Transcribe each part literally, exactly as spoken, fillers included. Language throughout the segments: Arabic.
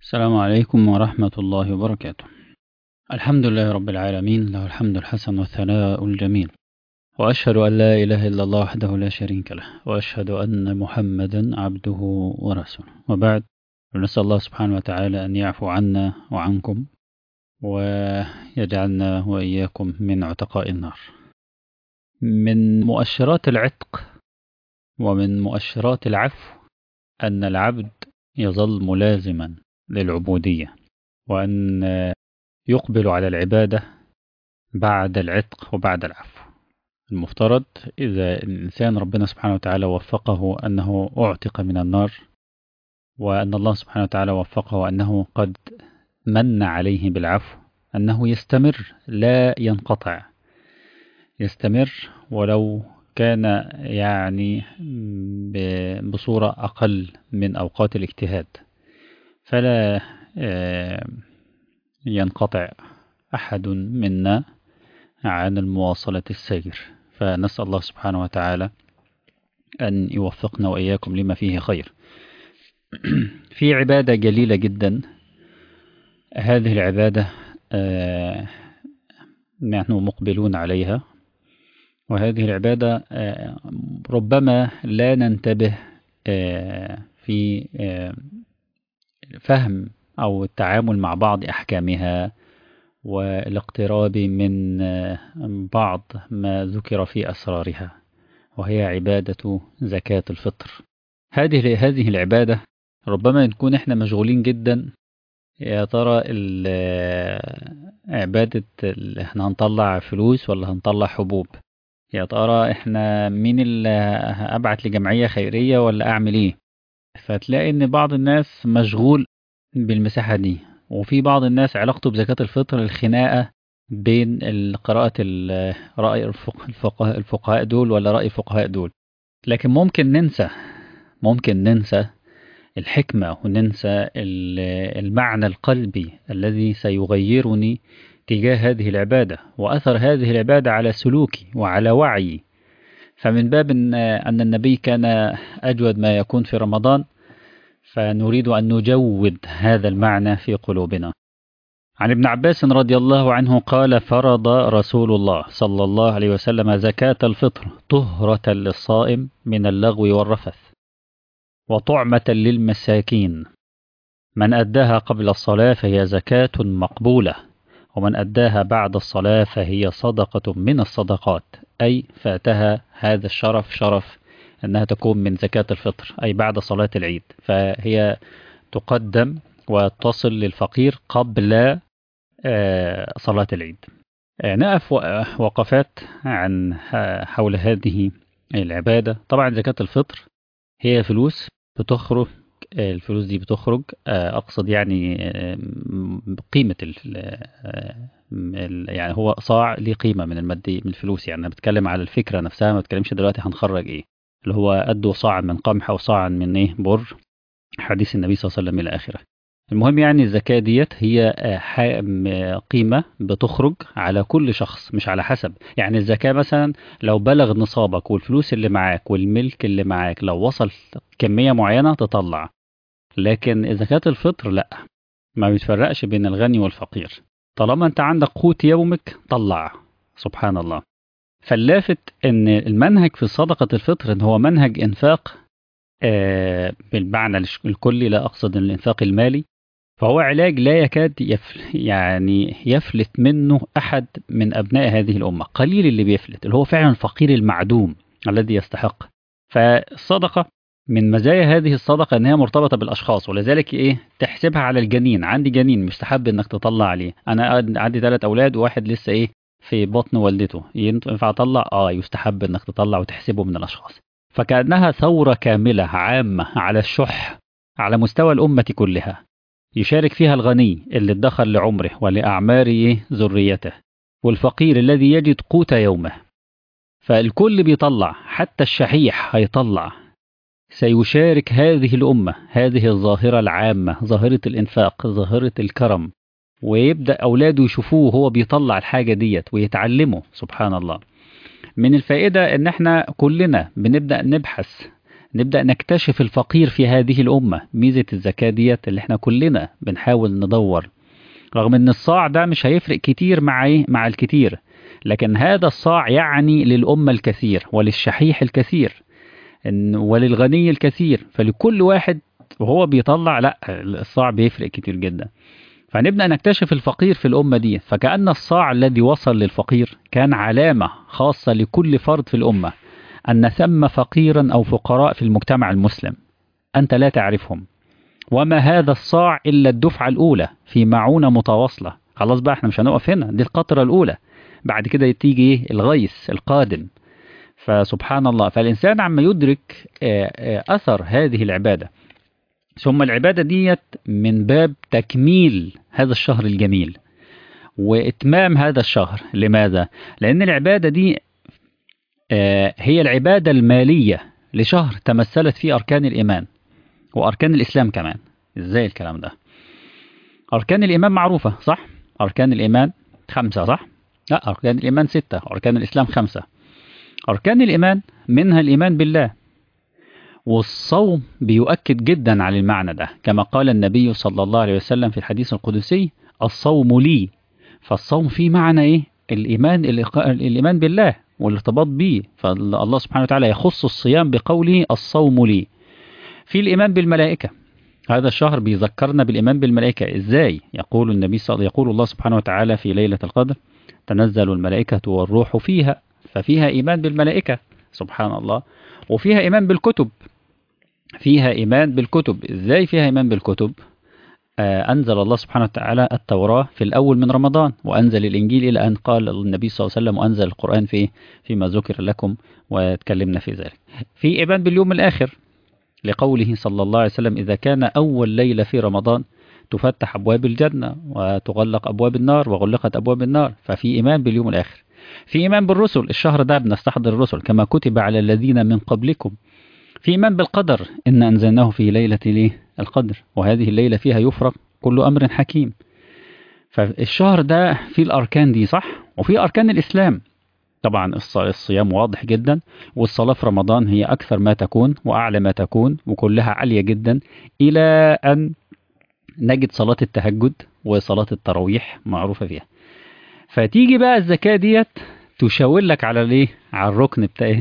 السلام عليكم ورحمة الله وبركاته. الحمد لله رب العالمين، له الحمد الحسن والثناء الجميل، وأشهد أن لا إله إلا الله وحده لا شريك له، وأشهد أن محمدا عبده ورسوله، وبعد. نسأل الله سبحانه وتعالى أن يعفو عنا وعنكم ويجعلنا وإياكم من عتقاء النار. من مؤشرات العتق ومن مؤشرات العفو أن العبد يظل ملازما للعبودية، وأن يقبل على العبادة بعد العتق وبعد العفو. المفترض إذا الإنسان ربنا سبحانه وتعالى وفقه أنه أعتق من النار، وأن الله سبحانه وتعالى وفقه أنه قد من عليه بالعفو، أنه يستمر لا ينقطع، يستمر ولو كان يعني بصورة أقل من أوقات الاجتهاد، فلا ينقطع أحد منا عن المواصلة السير. فنسأل الله سبحانه وتعالى أن يوفقنا وإياكم لما فيه خير. في عبادة جليلة جدا، هذه العبادة آه نحن مقبلون عليها، وهذه العبادة آه ربما لا ننتبه آه في آه فهم أو التعامل مع بعض أحكامها والاقتراب من بعض ما ذكر في أسرارها، وهي عبادة زكاة الفطر. هذه هذه العبادة ربما نكون احنا مشغولين جدا، يا ترى عبادة احنا هنطلع فلوس ولا هنطلع حبوب، يا ترى احنا مين اللي أبعت لجمعية خيرية ولا أعمل ايه. فتلاقي ان بعض الناس مشغول بالمساحة دي، وفي بعض الناس علاقته بزكاة الفطر الخناقة بين قراءة رأي الفقهاء الفقهاء دول ولا رأي الفقهاء دول. لكن ممكن ننسى ممكن ننسى الحكمة، وننسى المعنى القلبي الذي سيغيرني تجاه هذه العبادة، وأثر هذه العبادة على سلوكي وعلى وعي. فمن باب أن النبي كان أجود ما يكون في رمضان، فنريد أن نجود هذا المعنى في قلوبنا. عن ابن عباس رضي الله عنه قال: فرض رسول الله صلى الله عليه وسلم زكاة الفطر طهرة للصائم من اللغو والرفث، وطعمة للمساكين. من أداها قبل الصلاة فهي زكاة مقبولة، ومن أداها بعد الصلاة فهي صدقة من الصدقات، أي فاتها هذا الشرف، شرف أنها تكون من زكاة الفطر، أي بعد صلاة العيد، فهي تقدم وتصل للفقير قبل صلاة العيد. نقف وقفات عن حول هذه العبادة. طبعا زكاة الفطر هي فلوس بتخرج، الفلوس دي بتخرج أقصد يعني قيمة يعني هو صاع ليه قيمة من المادي من الفلوس، يعني أنا بتكلم على الفكرة نفسها، ما بتكلمش دلوقتي هنخرج إيه، اللي هو أدوا صاعا من قمح أو صاعا من إيه بر، حديث النبي صلى الله عليه وسلم إلى آخره. المهم يعني الزكاة ديت هي قيمة بتخرج على كل شخص، مش على حسب. يعني الزكاة مثلا لو بلغ نصابك والفلوس اللي معاك والملك اللي معاك لو وصل كمية معينة تطلع، لكن زكاة الفطر لا، ما بيتفرقش بين الغني والفقير، طالما انت عندك قوت يومك طلع. سبحان الله. فاللافت ان المنهج في صدقة الفطر ان هو منهج انفاق آه بالمعنى الكلي، لا اقصد الانفاق المالي، فهو علاج لا يكاد يفل يعني يفلت منه أحد من أبناء هذه الأمة، قليل اللي بيفلت، اللي هو فعلا الفقير المعدوم الذي يستحق. فالصدقة من مزايا هذه الصدقة أنها مرتبطة بالأشخاص، ولذلك إيه تحسبها على الجنين. عندي جنين مستحب أنك تطلع عليه، أنا عندي ثلاث أولاد وواحد لسه إيه في بطن والدته، ينفع أطلع؟ آه يستحب أنك تطلع وتحسبه من الأشخاص. فكأنها ثورة كاملة عامة على الشح على مستوى الأمة كلها، يشارك فيها الغني اللي ادخر لعمره ولأعمار ذريته، والفقير الذي يجد قوت يومه. فالكل بيطلع، حتى الشحيح هيطلع، سيشارك هذه الأمة، هذه الظاهرة العامة، ظاهرة الإنفاق، ظاهرة الكرم، ويبدأ أولاده يشوفوه هو بيطلع الحاجة ديت ويتعلموا. سبحان الله. من الفائدة ان احنا كلنا بنبدأ نبحث نبدأ نكتشف الفقير في هذه الأمة. ميزة الزكاة ديت اللي احنا كلنا بنحاول ندور، رغم ان الصاع ده مش هيفرق كتير مع ايه مع الكتير، لكن هذا الصاع يعني للأمة الكثير وللشحيح الكثير وللغني الكثير، فلكل واحد وهو بيطلع لا الصاع بيفرق كتير جدا. فنبدأ نكتشف الفقير في الأمة دي، فكأن الصاع الذي وصل للفقير كان علامة خاصة لكل فرد في الأمة أن ثم فقيرا أو فقراء في المجتمع المسلم أنت لا تعرفهم، وما هذا الصاع إلا الدفعة الأولى في معونة متواصلة. خلاص بقى احنا مش هنقف هنا، دي القطرة الأولى، بعد كده تيجي الغيث القادم. فسبحان الله، فالإنسان عما يدرك أثر هذه العبادة، ثم العبادة ديت من باب تكميل هذا الشهر الجميل وإتمام هذا الشهر. لماذا؟ لأن العبادة دي هي العبادة المالية لشهر تمثلت فيه أركان الإيمان وأركان الإسلام كمان. إزاي الكلام ده؟ أركان الإيمان معروفة صح؟ أركان الإيمان خمسة صح؟ لا، أركان الإيمان ستة، أركان الإسلام خمسة. أركان الإيمان منها الإيمان بالله، والصوم بيؤكد جدا على المعنى ده، كما قال النبي صلى الله عليه وسلم في الحديث القدسي الصوم لي. فالصوم فيه معنى إيه؟ الإيمان الإيمان بالله والارتباط به، فالله سبحانه وتعالى يخص الصيام بقوله الصوم لي. في الإيمان بالملائكة، هذا الشهر بيذكرنا بالإيمان بالملائكة. إزاي؟ يقول النبي صلى الله يقول الله سبحانه وتعالى في ليلة القدر تنزل الملائكة والروح فيها، ففيها إيمان بالملائكة سبحان الله. وفيها إيمان بالكتب، فيها إيمان بالكتب. إزاي فيها إيمان بالكتب؟ آه أنزل الله سبحانه وتعالى التوراة في الأول من رمضان، وأنزل الإنجيل إلى أن قال النبي صلى الله عليه وسلم وأنزل القرآن في فيما ذكر لكم وتكلمنا في ذلك. في إيمان باليوم الآخر لقوله صلى الله عليه وسلم إذا كان أول ليلة في رمضان تفتح أبواب الجنة وتغلق أبواب النار وغلقت أبواب النار، ففي إيمان باليوم الآخر. في إيمان بالرسل، الشهر ده بنستحضر الرسل كما كتب على الذين من قبلكم. في إيمان بالقدر، إن أنزلناه في ليلة ليه القدر وهذه الليلة فيها يفرق كل أمر حكيم. فالشهر ده فيه الأركان دي صح، وفي أركان الإسلام طبعا. الصيام واضح جدا، والصلاة في رمضان هي أكثر ما تكون وأعلى ما تكون وكلها عالية جدا، إلى أن نجد صلاة التهجد وصلاة التراويح معروفة فيها. فتيجي بقى الزكاة ديت تشاور لك على الايه، على الركن بتاع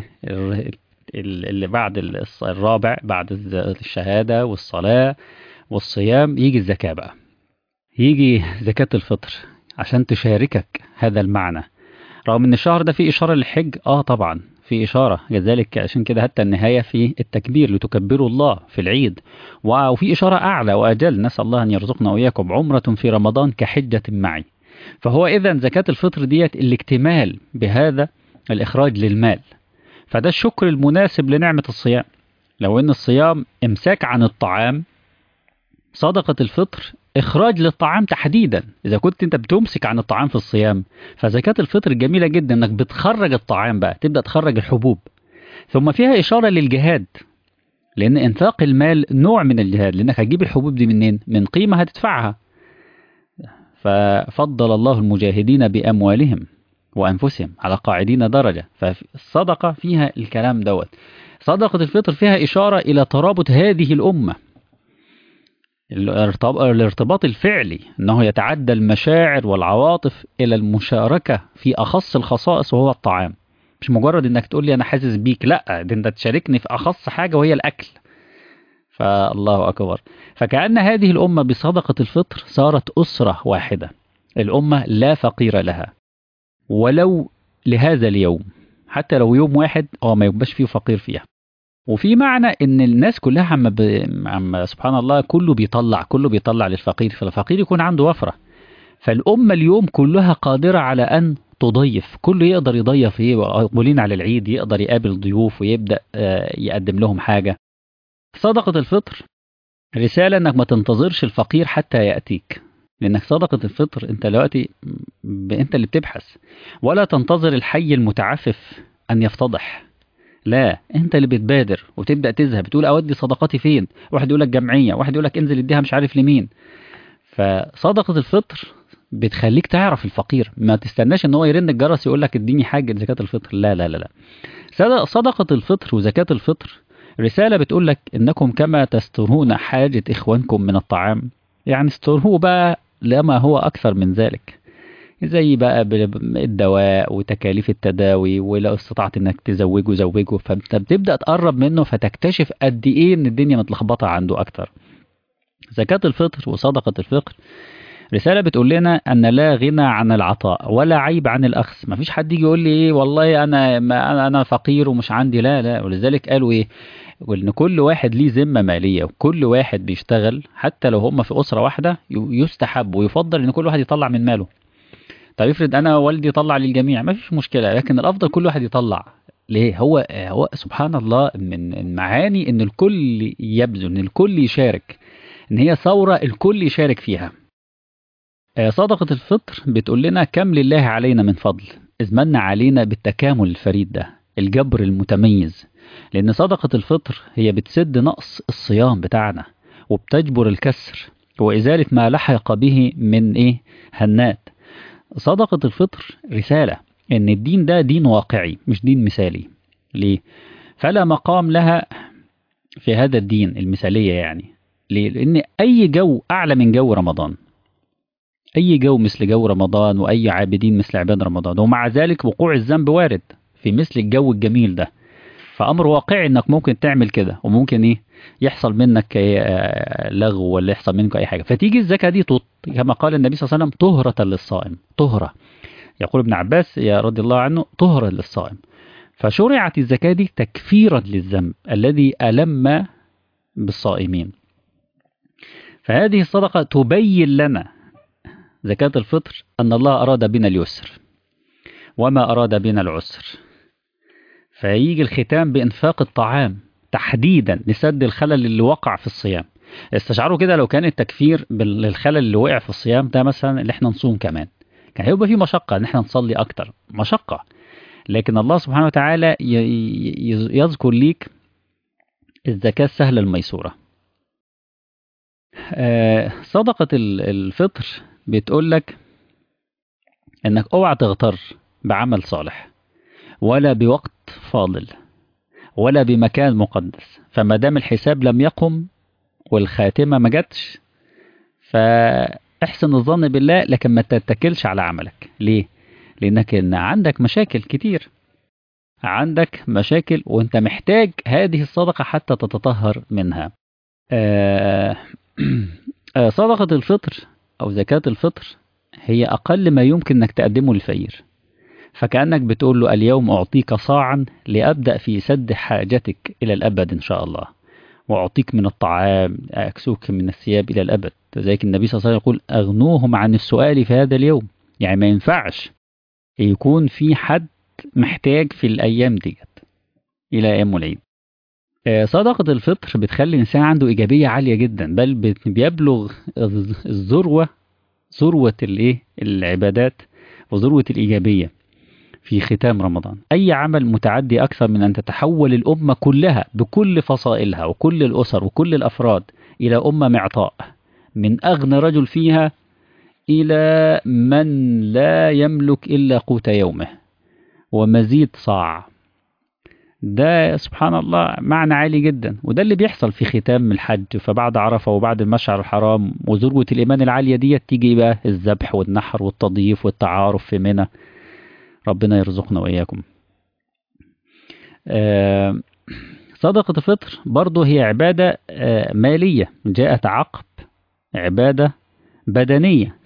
اللي بعد الرابع بعد الشهادة والصلاة والصيام، يجي الزكاة بقى، يجي زكاة الفطر عشان تشاركك هذا المعنى. رغم ان الشهر ده فيه إشارة للحج، اه طبعا في إشارة لذلك، عشان كده حتى النهاية في التكبير لتكبروا الله في العيد، وفي إشارة أعلى وأجل، نسأل الله أن يرزقنا وإياكم عمرة في رمضان كحجة معي. فهو إذن زكاة الفطر ديت الاكتمال بهذا الإخراج للمال، فده الشكر المناسب لنعمة الصيام. لو إن الصيام إمساك عن الطعام، صدقة الفطر إخراج للطعام تحديدا. إذا كنت أنت بتمسك عن الطعام في الصيام، فزكاة الفطر جميلة جدا أنك بتخرج الطعام بقى، تبدأ تخرج الحبوب. ثم فيها إشارة للجهاد، لأن إنفاق المال نوع من الجهاد، لأنك هتجيب الحبوب دي منين؟ من قيمة هتدفعها. ففضل الله المجاهدين بأموالهم وأنفسهم على قاعدين درجة، فالصدقة فيها الكلام دوت. صدقة الفطر فيها إشارة إلى ترابط هذه الأمة، الارتباط الفعلي، أنه يتعدى المشاعر والعواطف إلى المشاركة في أخص الخصائص وهو الطعام. مش مجرد أنك تقول لي أنا حاسس بيك، لا، ده أنت تشاركني في أخص حاجة وهي الأكل. فالله أكبر. فكأن هذه الأمة بصدقة الفطر صارت أسرة واحدة، الأمة لا فقير لها ولو لهذا اليوم، حتى لو يوم واحد أو ما يبقاش فيه فقير فيها. وفي معنى ان الناس كلها عم, ب... عم سبحان الله كله بيطلع كله بيطلع للفقير، فالفقير يكون عنده وفرة. فالأمة اليوم كلها قادرة على أن تضيف، كله يقدر يضيف، يقبلين على العيد، يقدر يقابل ضيوف ويبدأ يقدم لهم حاجة. صدقة الفطر رسالة انك ما تنتظرش الفقير حتى يأتيك، لأنك صدقة الفطر انت دلوقتي انت اللي بتبحث، ولا تنتظر الحي المتعفف أن يفتضح، لا، انت اللي بتبادر وتبدأ تذهب تقول اودي صدقاتي فين، واحد يقول لك جمعية، واحد يقول لك انزل اديها مش عارف لمين. فصدقة الفطر بتخليك تعرف الفقير، ما تستناش ان هو يرن الجرس يقول لك اديني حاجة زكاة الفطر، لا لا لا لا. صدقة الفطر وزكاة الفطر رسالة بتقول لك إنكم كما تسترون حاجة إخوانكم من الطعام، يعني استروه بقى لما هو أكثر من ذلك، زي بقى ب- الدواء وتكاليف التداوي، ولو استطعت إنك تزوجه زوجه، فأنت بتبدأ تقرب منه فتكتشف قد إيه إن الدنيا متلخبطة عنده أكتر. زكاة الفطر وصدقة الفطر رسالة بتقول لنا أن لا غنى عن العطاء ولا عيب عن الأخذ. ما فيش حد يجي يقول لي إيه والله أنا ما أنا أنا فقير ومش عندي، لا لا. ولذلك قالوا إيه، وإن كل واحد ليه ذمة مالية، وكل واحد بيشتغل حتى لو هم في أسرة واحدة ي- يستحب ويفضل إن كل واحد يطلع من ماله. طب افرض أنا والدي طلع للجميع، ما فيش مشكلة، لكن الأفضل كل واحد يطلع. ليه؟ هو هو سبحان الله من المعاني إن الكل يبذل، إن الكل يشارك، إن هي ثورة الكل يشارك فيها. آه، صدقة الفطر بتقول لنا كم لله علينا من فضل، إذ من علينا بالتكامل الفريد ده، الجبر المتميز. لأن صدقة الفطر هي بتسد نقص الصيام بتاعنا، وبتجبر الكسر وإزالة ما لحق به من إيه هنات. صدقة الفطر رسالة إن الدين ده دين واقعي مش دين مثالي. ليه؟ فلا مقام لها في هذا الدين المثالية يعني. ليه؟ لأن أي جو أعلى من جو رمضان، أي جو مثل جو رمضان، وأي عابدين مثل عباد رمضان، ومع ذلك وقوع الذنب وارد في مثل الجو الجميل ده. فأمر واقعي إنك ممكن تعمل كده، وممكن إيه يحصل منك إيه، آه، لغو، ولا يحصل منك أي حاجة. فتيجي الزكاة دي تط... كما قال النبي صلى الله عليه وسلم طهرة للصائم، طهرة. يقول ابن عباس يا رضي الله عنه طهرة للصائم. فشرعت الزكاة دي تكفيرا للذنب الذي ألم بالصائمين. فهذه الصدقة تبين لنا زكاة الفطر أن الله أراد بنا اليسر وما أراد بنا العسر. فيجي الختام بإنفاق الطعام تحديدا لسد الخلل اللي وقع في الصيام. استشعروا كده لو كان التكفير بالخلل اللي وقع في الصيام ده، مثلا اللي احنا نصوم كمان، كان هيبقى في مشقة ان احنا نصلي أكتر، مشقة. لكن الله سبحانه وتعالى ي- ي- يذكر ليك الزكاة السهلة الميسورة. آه، صدقة ال- الفطر بتقول لك انك اوعى تغتر بعمل صالح، ولا بوقت فاضل، ولا بمكان مقدس. فما دام الحساب لم يقم والخاتمة ما جاتش، فاحسن الظن بالله، لكن ما تتكلش على عملك. ليه؟ لأنك إن عندك مشاكل كتير، عندك مشاكل وانت محتاج هذه الصدقة حتى تتطهر منها. آه، آه، صدقة الفطر أو زكاة الفطر هي أقل ما يمكن أنك تقدمه للفقير. فكأنك بتقول له اليوم أعطيك صاعا لأبدأ في سد حاجتك إلى الأبد إن شاء الله، وأعطيك من الطعام أكسوك من الثياب إلى الأبد. لذلك النبي صلى الله عليه وسلم يقول أغنوهم عن السؤال في هذا اليوم. يعني ما ينفعش يكون في حد محتاج في الأيام ديت إلى أيام العيد. آه، صدقة الفطر بتخلي الإنسان عنده إيجابية عالية جدا، بل بت- بيبلغ الذروة، ذروة الإيه العبادات وذروة الإيجابية في ختام رمضان. أي عمل متعدي أكثر من أن تتحول الأمة كلها بكل فصائلها وكل الأسر وكل الأفراد إلى أمة معطاء، من أغنى رجل فيها إلى من لا يملك إلا قوت يومه ومزيد صاع. ده سبحان الله معنى عالي جدا، وده اللي بيحصل في ختام الحج. فبعد عرفة وبعد المشعر الحرام وذروة الإيمان العالية دي تيجي بقى الذبح والنحر والتضييف والتعارف في منى. ربنا يرزقنا وإياكم. آه، صدقة الفطر برضه هي عبادة آه، مالية جاءت عقب عبادة بدنية،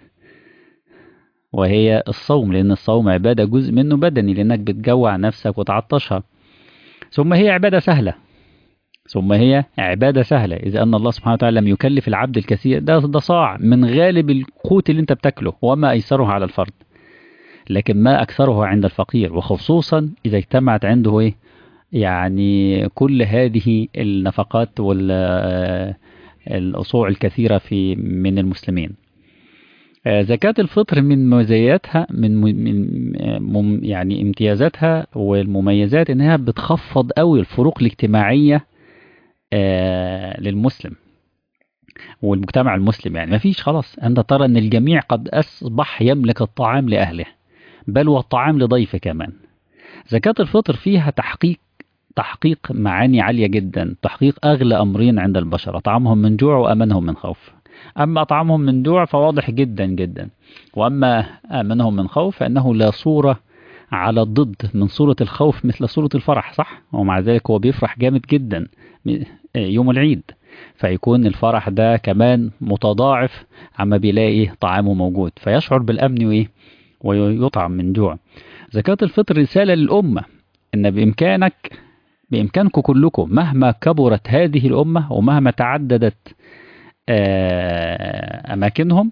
وهي الصوم. لأن الصوم عبادة جزء منه بدني، لأنك بتجوع نفسك وتعطشها. ثم هي عبادة سهلة، ثم هي عبادة سهلة إذ أن الله سبحانه وتعالى لم يكلف العبد الكثير. ده ده صاع من غالب القوت اللي أنت بتاكله، وما أيسره على الفرد، لكن ما أكثره عند الفقير، وخصوصا إذا اجتمعت عنده إيه يعني كل هذه النفقات والأصول الكثيرة في من المسلمين. آه، زكاة الفطر من مزاياتها من من مم- يعني امتيازاتها والمميزات انها بتخفض قوي الفروق الاجتماعية آه، للمسلم والمجتمع المسلم. يعني ما فيش خلاص، انت ترى ان الجميع قد اصبح يملك الطعام لأهله، بل والطعام لضيفه كمان. زكاة الفطر فيها تحقيق تحقيق معاني عالية جدا، تحقيق أغلى أمرين عند البشر، أطعمهم من جوع وأمنهم من خوف. أما أطعمهم من جوع فواضح جدا جدا، وأما آمنهم من خوف فإنه لا صورة على الضد من صورة الخوف مثل صورة الفرح، صح؟ ومع ذلك هو بيفرح جامد جدا يوم العيد، فيكون الفرح ده كمان متضاعف عما بيلاقي طعامه موجود، فيشعر بالأمن وإيه ويطعم من جوع. زكاة الفطر رسالة للأمة إن بإمكانك بإمكانكم كلكم مهما كبرت هذه الأمة ومهما تعددت أماكنهم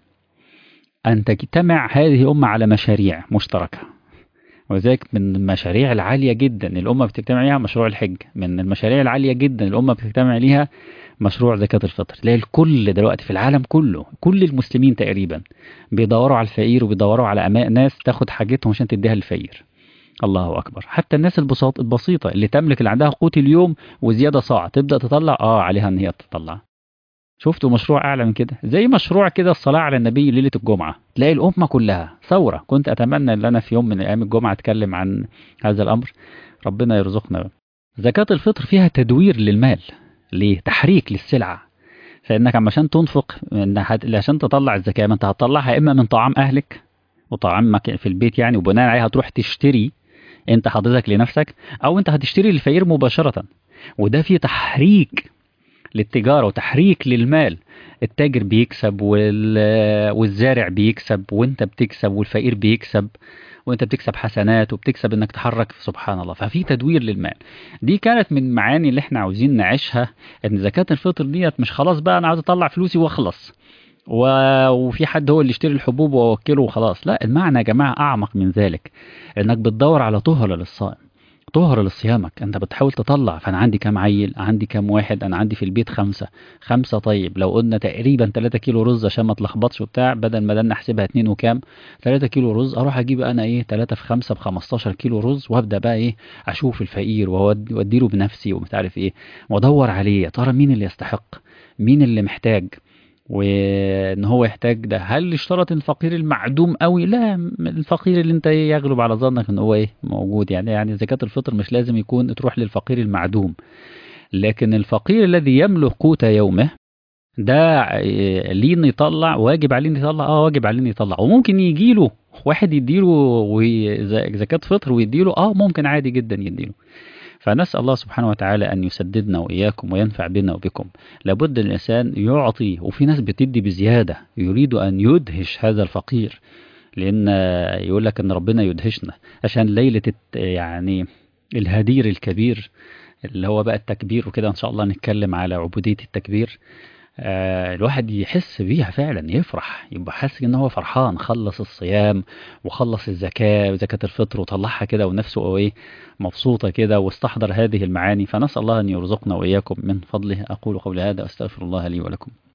أن تجتمع هذه الأمة على مشاريع مشتركة. وذلك من المشاريع العالية جدا الأمة بتجتمع عليها مشروع الحج، من المشاريع العالية جدا الأمة بتجتمع عليها مشروع زكاة الفطر. لا الكل دلوقتي في العالم كله، كل المسلمين تقريبا بيدوروا على الفقير وبيدوروا على أماء ناس تاخد حاجتهم عشان تديها للفقير. الله أكبر. حتى الناس البساط البسيطة اللي تملك اللي عندها قوت اليوم وزيادة صاع تبدأ تطلع اه عليها ان هي تطلع. شفتوا مشروع أعلى من كده؟ زي مشروع كده الصلاة على النبي ليلة الجمعة، تلاقي الأمة كلها ثورة. كنت أتمنى أن أنا في يوم من أيام الجمعة أتكلم عن هذا الأمر، ربنا يرزقنا. زكاة الفطر فيها تدوير للمال، ليه؟ تحريك للسلعة. فإنك عشان تنفق عشان تطلع الزكاة، ما أنت هتطلعها إما من طعام أهلك وطعامك في البيت يعني، وبناء عليها هتروح تشتري أنت حضرتك لنفسك، أو أنت هتشتري للفقير مباشرة. وده فيه تحريك للتجارة وتحريك للمال. التاجر بيكسب والزارع بيكسب وانت بتكسب والفقير بيكسب، وانت بتكسب حسنات وبتكسب انك تحرك سبحان الله. ففي تدوير للمال. دي كانت من معاني اللي احنا عاوزين نعيشها، ان زكاة الفطر ديت مش خلاص بقى انا عاوز اطلع فلوسي واخلص و... وفي حد هو اللي يشتري الحبوب ووكله وخلاص. لا، المعنى يا جماعة اعمق من ذلك، انك بتدور على طهرة للصائم، طهر لصيامك. انت بتحاول تطلع، فانا عندي كام عيل، عندي كام واحد، انا عندي في البيت خمسة خمسة طيب لو قلنا تقريبا ثلاثة كيلو رز عشان ما تلخبطش وبتاع، بدل ما ده نحسبها اتنين وكام ثلاثة كيلو رز، اروح اجيب انا ايه ثلاثة في خمسة ب خمستاشر كيلو رز، وابدا بقى ايه اشوف الفقير وادي له بنفسي ومش عارف ايه، وادور عليه يا ترى مين اللي يستحق، مين اللي محتاج، وان هو يحتاج ده. هل اشترط الفقير المعدوم قوي؟ لا، الفقير اللي انت يغلب على ظنك ان هو ايه موجود يعني. يعني زكاة الفطر مش لازم يكون تروح للفقير المعدوم، لكن الفقير الذي يملك قوت يومه ده ليه انه يطلع، واجب عليه انه يطلع. اه واجب عليه انه يطلع. وممكن يجي له واحد يديله زكاة فطر ويديله، اه ممكن عادي جدا يديله. فنسأل الله سبحانه وتعالى أن يسددنا وإياكم وينفع بنا وبكم. لابد الإنسان يعطي، وفي ناس بتدي بزيادة، يريد أن يدهش هذا الفقير، لأن يقول لك أن ربنا يدهشنا عشان ليلة يعني الهدير الكبير اللي هو بقى التكبير وكده. إن شاء الله نتكلم على عبودية التكبير. آه الواحد يحس بيها فعلا، يفرح، يبقى حاسس ان هو فرحان، خلص الصيام وخلص الزكاة وزكاة الفطر وطلعها كده ونفسه ايه مبسوطة كده واستحضر هذه المعاني. فنسأل الله ان يرزقنا واياكم من فضله. اقول قولي هذا واستغفر الله لي ولكم.